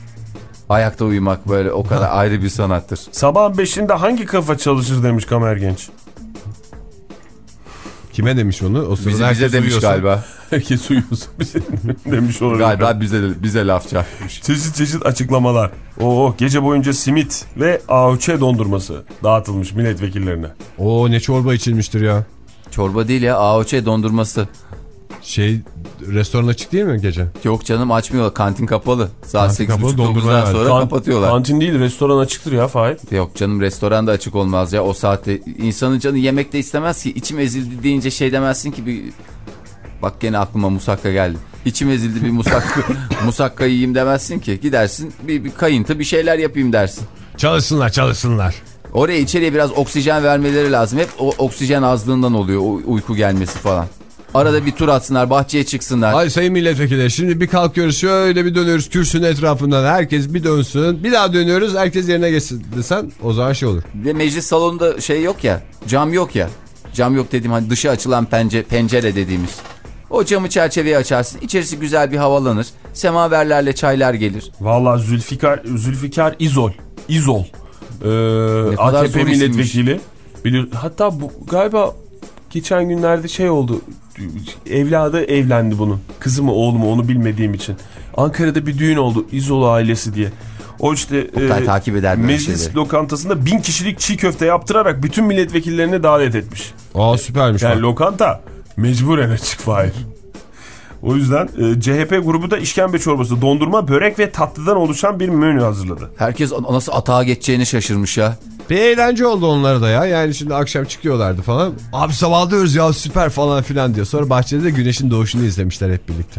Ayakta uyumak böyle o kadar ayrı bir sanattır. Sabahın beşinde hangi kafa çalışır demiş Kamer Genç. Kime demiş onu? O sırada Bize, herkes bize demiş uyuyorsa. galiba. Herkes uyuyorsa bize demiş olabilir. Galiba bize, bize laf çarpmış. Çeşit çeşit açıklamalar. Oo, gece boyunca simit ve A O Ç dondurması dağıtılmış milletvekillerine. Oo, ne çorba içilmiştir ya. Çorba değil ya, A O Ç dondurması. Şey, restoran açık değil mi gece? Yok canım, açmıyorlar. Kantin kapalı. Saat sekiz buçuk dokuzdan sonra Kan, kapatıyorlar. Kantin değil, restoran açıktır ya Fahir. Yok canım, restoran da açık olmaz ya o saatte. İnsanın canı yemek de istemez ki. İçim ezildi deyince şey demezsin ki bir... Bak gene aklıma musakka geldi. İçim ezildi bir musakka, musakka yiyeyim demezsin ki. Gidersin bir, bir kayıntı bir şeyler yapayım dersin. Çalışsınlar çalışsınlar. Oraya içeriye biraz oksijen vermeleri lazım. Hep o oksijen azlığından oluyor o uyku gelmesi falan. Arada bir tur atsınlar, bahçeye çıksınlar. Ay sayın milletvekili, şimdi bir kalkıyoruz, şöyle bir dönüyoruz kürsünün etrafından, herkes bir dönsün, bir daha dönüyoruz, herkes yerine geçsin desen o zaman şey olur. Ve meclis salonunda şey yok ya, cam yok ya. Cam yok dediğim hani dışı açılan pencere, pencere dediğimiz. O camı çerçeveyi açarsın, içerisi güzel bir havalanır. Semaverlerle çaylar gelir. Vallahi Zülfikar, Zülfikar İzol. İzol. Ee, A K P milletvekili. Bilir, hatta bu galiba geçen günlerde şey oldu. Evladı evlendi bunun. Kızı mı oğlu mu onu bilmediğim için. Ankara'da bir düğün oldu İzol ailesi diye. O işte e, takip eder meclis şeyleri. Lokantasında bin kişilik çiğ köfte yaptırarak bütün milletvekillerini davet etmiş. Aa, süpermiş. Yani bak. lokanta mecburen açık Fahir. O yüzden e, C H P grubu da işkembe çorbası, dondurma, börek ve tatlıdan oluşan bir menü hazırladı. Herkes nasıl atağa geçeceğini şaşırmış ya. Bir eğlence oldu onlara da ya. Yani şimdi akşam çıkıyorlardı falan. Abi sabahlıyoruz ya, süper falan filan diyor. Sonra bahçede de güneşin doğuşunu izlemişler hep birlikte.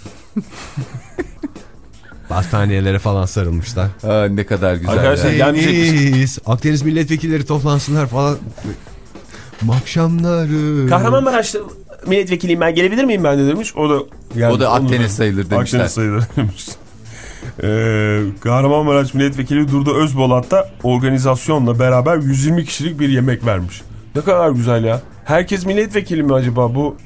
Bastaniyelere falan sarılmışlar. Ha, ne kadar güzel. Arkadaşlar ya. gelmeyecek Akdeniz milletvekilleri toplansınlar falan. Akşamları. Kahramanmaraş'ta milletvekiliyim ben, gelebilir miyim ben de demiş. O da yani, o da Akdeniz sayılır demişler. Akdeniz sayılır demiş. Ee, Kahramanmaraş milletvekili Durdu Özbolat da organizasyonla beraber yüz yirmi kişilik bir yemek vermiş. Ne kadar güzel ya. Herkes milletvekili mi acaba bu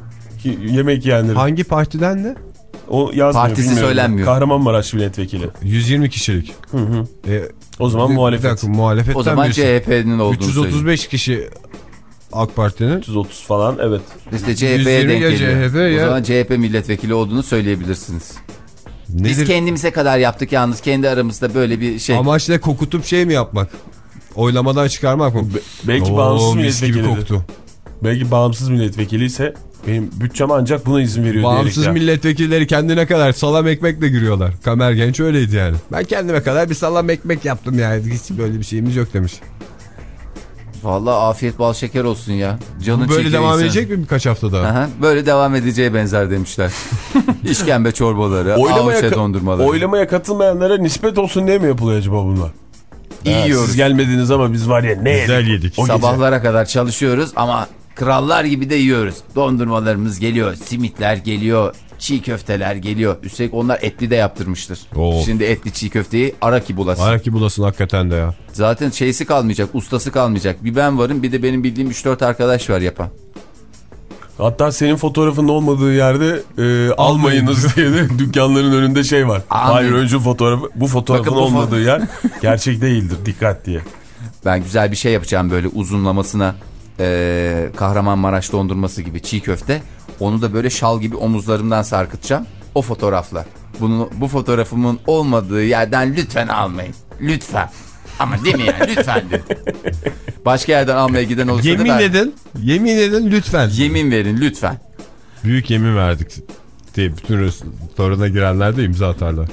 yemek yiyenlerin? Hangi partiden de? O yazmıyor, partisi bilmiyorum. Söylenmiyor. Kahramanmaraş milletvekili. yüz yirmi kişilik. Hı hı. E, o zaman bir, muhalefet. Bir dakika, muhalefetten o zaman birisi. C H P'nin olduğunu üç yüz otuz beş kişi AK Parti'nin. üç yüz otuz falan, evet. İşte C H P'ye denk geliyor. C H P ya. O zaman C H P milletvekili olduğunu söyleyebilirsiniz. Nedir? Biz kendimize kadar yaptık yalnız, kendi aramızda böyle bir şey. Amaç ne, kokutup şey mi yapmak? Oylamadan çıkarmak mı? Be belki Oo, bağımsız mis gibi milletvekili. koktu. Belki bağımsız milletvekili ise benim bütçem ancak buna izin veriyor. Bağımsız milletvekilleri kendine kadar salam ekmekle giriyorlar. Kamer Genç öyleydi yani. Ben kendime kadar bir salam ekmek yaptım yani. Hiç böyle bir şeyimiz yok demiş. Vallahi afiyet bal şeker olsun ya. Canın Bu böyle çekiyor devam insan. edecek mi birkaç hafta daha? Aha, böyle devam edeceğe benzer demişler. İşkembe çorbaları, oylamaya, A O Ç dondurmaları. Oylamaya katılmayanlara nispet olsun diye mi yapılıyor acaba bunlar? İyi Ha, yiyoruz. siz gelmediniz ama biz var ya ne Güzel yedik. yedik. O Sabahlara gece kadar çalışıyoruz ama krallar gibi de yiyoruz. Dondurmalarımız geliyor, simitler geliyor, çiğ köfteler geliyor. Üstelik onlar etli de yaptırmıştır. Oo. Şimdi etli çiğ köfteyi araki bulasın. Araki bulasın hakikaten de ya. Zaten şeysi kalmayacak, ustası kalmayacak. Bir ben varım, bir de benim bildiğim üç dört arkadaş var yapan. Hatta senin fotoğrafın olmadığı yerde e, almayınız diye de dükkanların önünde şey var. Amin. Hayır, önce fotoğrafı, bu fotoğrafın Bakın bu olmadığı fo yer gerçek değildir, dikkat diye. Ben güzel bir şey yapacağım böyle uzunlamasına, e, Kahramanmaraş dondurması gibi çiğ köfte. Onu da böyle şal gibi omuzlarımdan sarkıtacağım. O fotoğrafla. Bunu, bu fotoğrafımın olmadığı yerden lütfen almayın. Lütfen. Ama değil mi yani? Lütfen de. Başka yerden almaya giden olursa yemin da ben... edin. Yemin edin lütfen. Yemin verin lütfen. Büyük yemin verdik diye bütün restorana girenler de imza atarlar.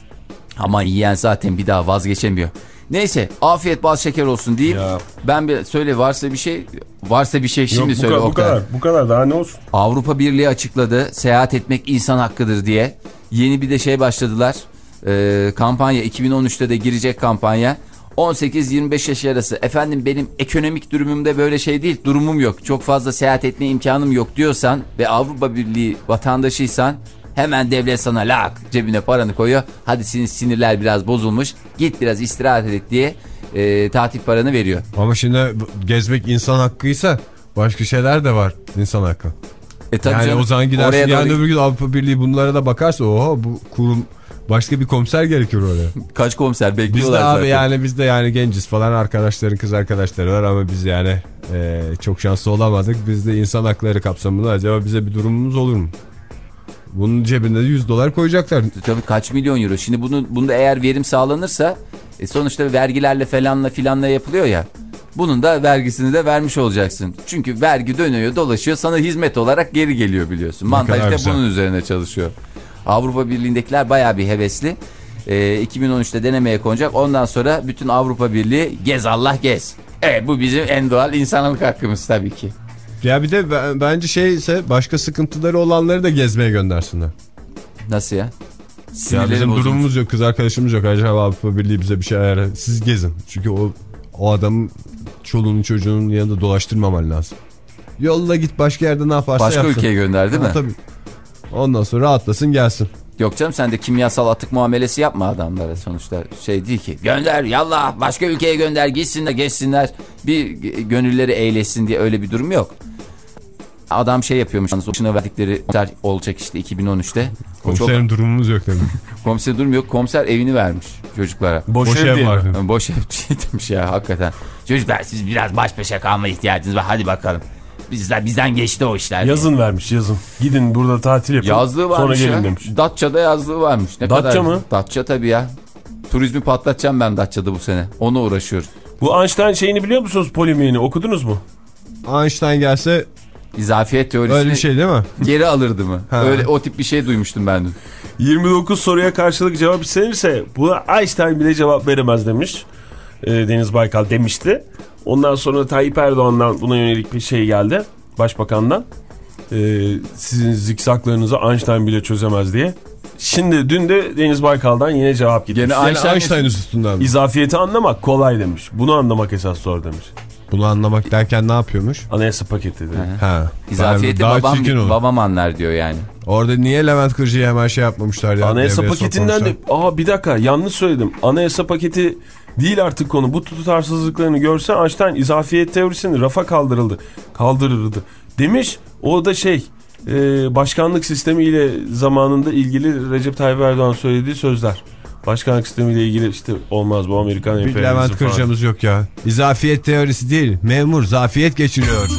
Ama yiyen zaten bir daha vazgeçemiyor. Neyse, afiyet bal şeker olsun deyip ya. Ben bir söyle, varsa bir şey varsa bir şey şimdi Yok, bu söyle kadar, o bu kadar. Bu kadar daha ne olsun? Avrupa Birliği açıkladı. Seyahat etmek insan hakkıdır diye. Yeni bir de şey başladılar. Ee, kampanya iki bin on üçte de girecek kampanya. on sekiz yirmi beş yaş arası. Efendim benim ekonomik durumumda böyle şey değil. Durumum yok. Çok fazla seyahat etme imkanım yok diyorsan ve Avrupa Birliği vatandaşıysan hemen devlet sana lak cebine paranı koyuyor. Hadi senin sinirler biraz bozulmuş. Git biraz istirahat et diye e, tatil paranı veriyor. Ama şimdi gezmek insan hakkıysa başka şeyler de var insan hakkı. E, tabii yani canım, o zaman gidersin yani doğru... öbür gün Avrupa Birliği bunlara da bakarsa oha bu kurum başka bir komiser gerekiyor oraya. Kaç komiser bekliyorlar biz de abi zaten. yani biz de yani genciz falan, arkadaşların kız arkadaşları var ama biz yani e, çok şanslı olamadık. Biz de insan hakları kapsamında acaba bize bir durumumuz olur mu? Bunun cebinde yüz dolar koyacaklar. Tabii kaç milyon euro. Şimdi bunu, bunda eğer verim sağlanırsa e sonuçta vergilerle falanla filanla yapılıyor ya. Bunun da vergisini de vermiş olacaksın. Çünkü vergi dönüyor dolaşıyor sana hizmet olarak geri geliyor biliyorsun. Mantaj da bunun üzerine çalışıyor. Avrupa Birliği'ndekiler bayağı bir hevesli. E, iki bin on üçte denemeye konacak. Ondan sonra bütün Avrupa Birliği gez Allah gez. Evet bu bizim en doğal insanlık hakkımız tabii ki. Ya bir de bence şeyse başka sıkıntıları olanları da gezmeye göndersinler. Nasıl ya? Ya bizim bozulmuş. Durumumuz yok, kız arkadaşımız yok. Acaba Avrupa Birliği bize bir şey ayarlar. Siz gezin. Çünkü o o adamın çoluğunun çocuğunun yanında dolaştırmaman lazım. Yolla git başka yerde ne yaparsa başka yapsın. Başka ülkeye gönder değil mi? Ha, tabii. Ondan sonra rahatlasın gelsin. Yok canım sen de kimyasal atık muamelesi yapma adamlara sonuçta şey değil ki. Gönder yallah başka ülkeye gönder gitsinler geçsinler bir gönülleri eğleşsin diye öyle bir durum yok. Adam şey yapıyormuş başına verdikleri komiser olacak işte iki bin on üçte. Komiserin çok... durumumuz yok demek. Komiser durum yok komiser evini vermiş çocuklara. Boş, Boş ev, ev var. Yani boş ev demiş ya hakikaten. Çocuklar siz biraz baş başa kalma ihtiyacınız var hadi bakalım. Bizden, bizden geçti o işler. Yazın diye. Vermiş yazın. Gidin burada tatil yapın. Yazlığı varmış sonra ya. gelin demiş. Datça'da yazlığı varmış. Ne Datça kadar? mı? Datça tabii ya. Turizmi patlatacağım ben Datça'da bu sene. Ona uğraşıyorum. Bu Einstein şeyini biliyor musunuz polemiğini okudunuz mu? Einstein gelse... İzafiyet teorisini... Öyle bir şey değil mi? Geri alırdı mı? Ha. Öyle o tip bir şey duymuştum ben dün. yirmi dokuz soruya karşılık cevap istenirse buna Einstein bile cevap veremez demiş. E, Deniz Baykal demişti. Ondan sonra Tayyip Erdoğan'dan buna yönelik bir şey geldi. Başbakandan. E, sizin zikzaklarınızı Einstein bile çözemez diye. Şimdi dün de Deniz Baykal'dan yine cevap gitmiş. Gene Einstein, Einstein üstünden mi? İzafiyeti anlamak kolay demiş. Bunu anlamak esas zor demiş. Bunu anlamak derken ne yapıyormuş? Anayasa paketi dedi. Ha. İzafiyeti babam, babam anlar diyor yani. Orada niye Levent Kırcı'ya hemen şey yapmamışlar ya? Anayasa paketinden de aa bir dakika yanlış söyledim. Anayasa paketi değil artık konu. Bu tutarsızlıklarını görse Einstein izafiyet teorisini rafa kaldırıldı. Kaldırırdı. Demiş o da şey e, başkanlık sistemiyle zamanında ilgili Recep Tayyip Erdoğan söylediği sözler. Başkanlık sistemiyle ilgili işte olmaz bu Amerikan emperyalizmi falan. Bir Levent Kırcı'mız yok ya. İzafiyet teorisi değil. Memur zafiyet geçiriyor.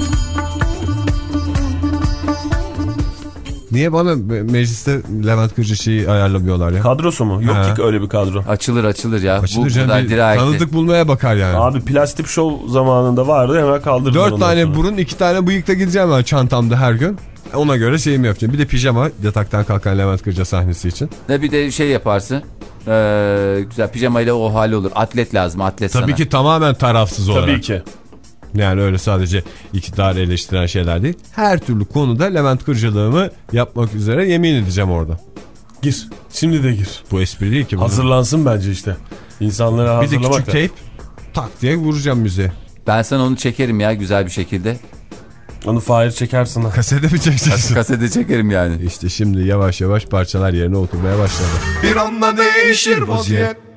Niye bana mecliste Levent Kırcı şeyi ayarlamıyorlar ya? Kadrosu mu? Yok ha. Ki öyle bir kadro. Açılır açılır ya. Açılır bu canım tanıdık bulmaya bakar yani. Abi plastik show zamanında vardı hemen kaldırdım. Dört tane sonra. burun iki tane bıyıkla gideceğim ben çantamda her gün. Ona göre şeyimi yapacağım. Bir de pijama yataktan kalkan Levent Kırcı sahnesi için. Ne bir de şey yaparsın. Ee, güzel pijamayla o hali olur. Atlet lazım atlet Tabii sana. Tabii ki tamamen tarafsız olarak. Tabii ki. Yani öyle sadece iktidarı eleştiren şeyler değil. Her türlü konuda Levent Kırcılığımı yapmak üzere yemin edeceğim orada. Gir. Şimdi de gir. Bu espri değil ki. Bunu. Hazırlansın bence işte. İnsanları hazırlamak. Bir de küçük da. Teyp tak diye vuracağım müziğe. Ben sana onu çekerim ya güzel bir şekilde. Onu Fahir çekersin. Kasede mi çekeceksin? Kasede çekerim yani. İşte şimdi yavaş yavaş parçalar yerine oturmaya başladı. Bir anda değişir vaziyet.